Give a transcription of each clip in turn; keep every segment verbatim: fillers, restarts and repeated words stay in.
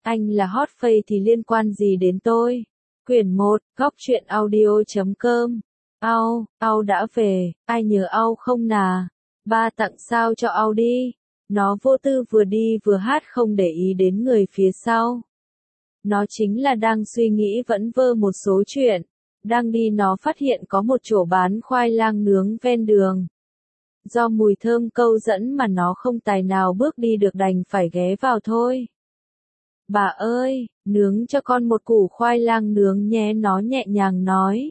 Anh là hot face thì liên quan gì đến tôi? Quyển một, góc truyện audio chấm com. Au, Au đã về, ai nhớ Au không nà? Ba tặng sao cho Au đi. Nó vô tư vừa đi vừa hát không để ý đến người phía sau. Nó chính là đang suy nghĩ vẫn vơ một số chuyện. Đang đi nó phát hiện có một chỗ bán khoai lang nướng ven đường. Do mùi thơm câu dẫn mà nó không tài nào bước đi được đành phải ghé vào thôi. Bà ơi, nướng cho con một củ khoai lang nướng nhé, nó nhẹ nhàng nói.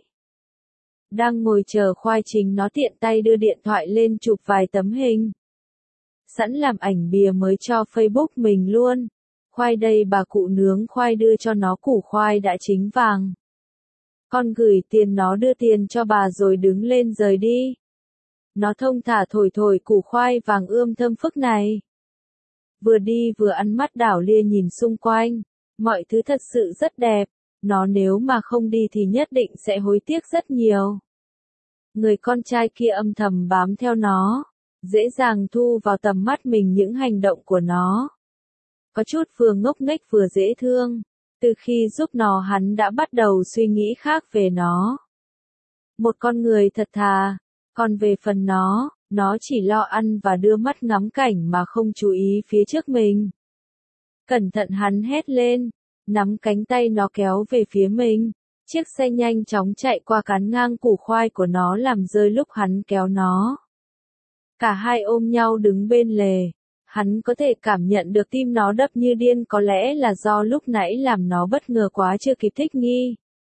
Đang ngồi chờ khoai chính nó tiện tay đưa điện thoại lên chụp vài tấm hình. Sẵn làm ảnh bìa mới cho Facebook mình luôn. Khoai đây bà cụ nướng khoai đưa cho nó củ khoai đã chín vàng. Con gửi tiền nó đưa tiền cho bà rồi đứng lên rời đi. Nó thông thả thổi thổi củ khoai vàng ươm thơm phức này. Vừa đi vừa ăn mắt đảo lia nhìn xung quanh. Mọi thứ thật sự rất đẹp. Nó nếu mà không đi thì nhất định sẽ hối tiếc rất nhiều. Người con trai kia âm thầm bám theo nó. Dễ dàng thu vào tầm mắt mình những hành động của nó. Có chút vừa ngốc nghếch vừa dễ thương. Từ khi giúp nó hắn đã bắt đầu suy nghĩ khác về nó. Một con người thật thà. Còn về phần nó, nó chỉ lo ăn và đưa mắt ngắm cảnh mà không chú ý phía trước mình. Cẩn thận hắn hét lên, nắm cánh tay nó kéo về phía mình. Chiếc xe nhanh chóng chạy qua cán ngang củ khoai của nó làm rơi lúc hắn kéo nó. Cả hai ôm nhau đứng bên lề. Hắn có thể cảm nhận được tim nó đập như điên, có lẽ là do lúc nãy làm nó bất ngờ quá chưa kịp thích nghi.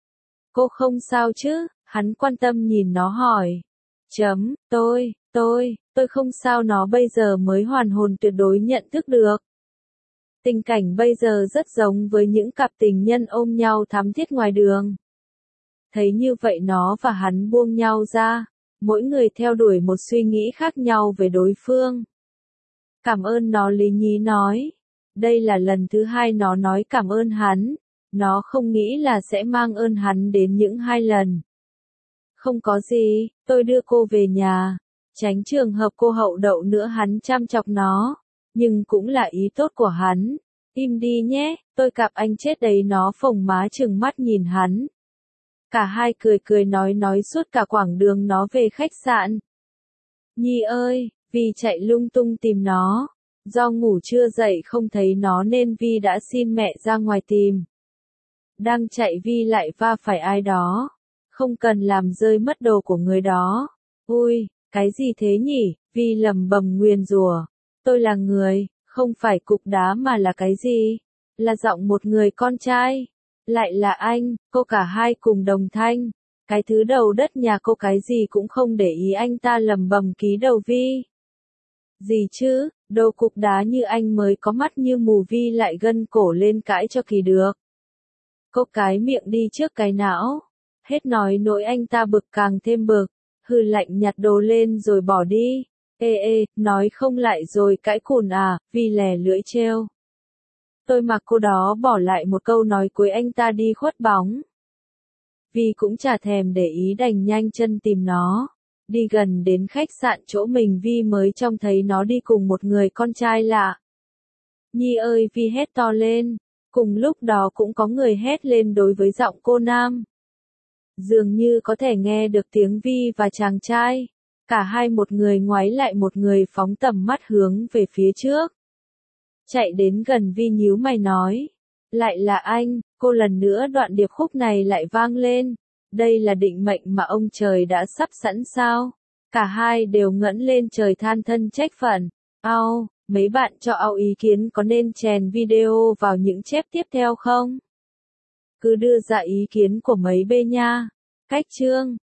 Cô không sao chứ? Hắn quan tâm nhìn nó hỏi. Chấm, tôi, tôi, tôi không sao, nó bây giờ mới hoàn hồn tuyệt đối nhận thức được. Tình cảnh bây giờ rất giống với những cặp tình nhân ôm nhau thắm thiết ngoài đường. Thấy như vậy nó và hắn buông nhau ra, mỗi người theo đuổi một suy nghĩ khác nhau về đối phương. Cảm ơn nó, Lý Nhí nói. Đây là lần thứ hai nó nói cảm ơn hắn. Nó không nghĩ là sẽ mang ơn hắn đến những hai lần. Không có gì, tôi đưa cô về nhà. Tránh trường hợp cô hậu đậu nữa, hắn chăm chọc nó. Nhưng cũng là ý tốt của hắn. Im đi nhé, tôi cặp anh chết đấy, nó phồng má trừng mắt nhìn hắn. Cả hai cười cười nói nói suốt cả quãng đường nó về khách sạn. Nhi ơi, Vi chạy lung tung tìm nó. Do ngủ trưa dậy không thấy nó nên Vi đã xin mẹ ra ngoài tìm. Đang chạy Vi lại va phải ai đó. Không cần làm rơi mất đồ của người đó. Ui, cái gì thế nhỉ? Vi lầm bầm nguyền rủa. Tôi là người, không phải cục đá mà là cái gì? Là giọng một người con trai. Lại là anh, cô cả hai cùng đồng thanh. Cái thứ đầu đất nhà cô cái gì cũng không để ý, anh ta lầm bầm ký đầu Vi. Gì chứ, đồ cục đá như anh mới có mắt như mù. Vi lại gân cổ lên cãi cho kỳ được. Cô cái miệng đi trước cái não. Hết nói nỗi anh ta bực càng thêm bực. Hừ lạnh nhặt đồ lên rồi bỏ đi. Ê ê, nói không lại rồi cãi cùn à? Vi lè lưỡi trêu. Tôi mặc cô đó bỏ lại một câu nói cuối, anh ta đi khuất bóng. Vi cũng chả thèm để ý đành nhanh chân tìm nó. Đi gần đến khách sạn chỗ mình Vi mới trông thấy nó đi cùng một người con trai lạ. Nhi ơi, Vi hét to lên. Cùng lúc đó cũng có người hét lên đối với giọng cô nam. Dường như có thể nghe được tiếng Vi và chàng trai. Cả hai một người ngoái lại một người phóng tầm mắt hướng về phía trước. Chạy đến gần Vi nhíu mày nói. Lại là anh, cô. Lần nữa đoạn điệp khúc này lại vang lên. Đây là định mệnh mà ông trời đã sắp sẵn sao? Cả hai đều ngẩng lên trời than thân trách phận. Au, mấy bạn cho Au ý kiến có nên chèn video vào những chép tiếp theo không? Cứ đưa ra ý kiến của mấy bê nha. Cách chương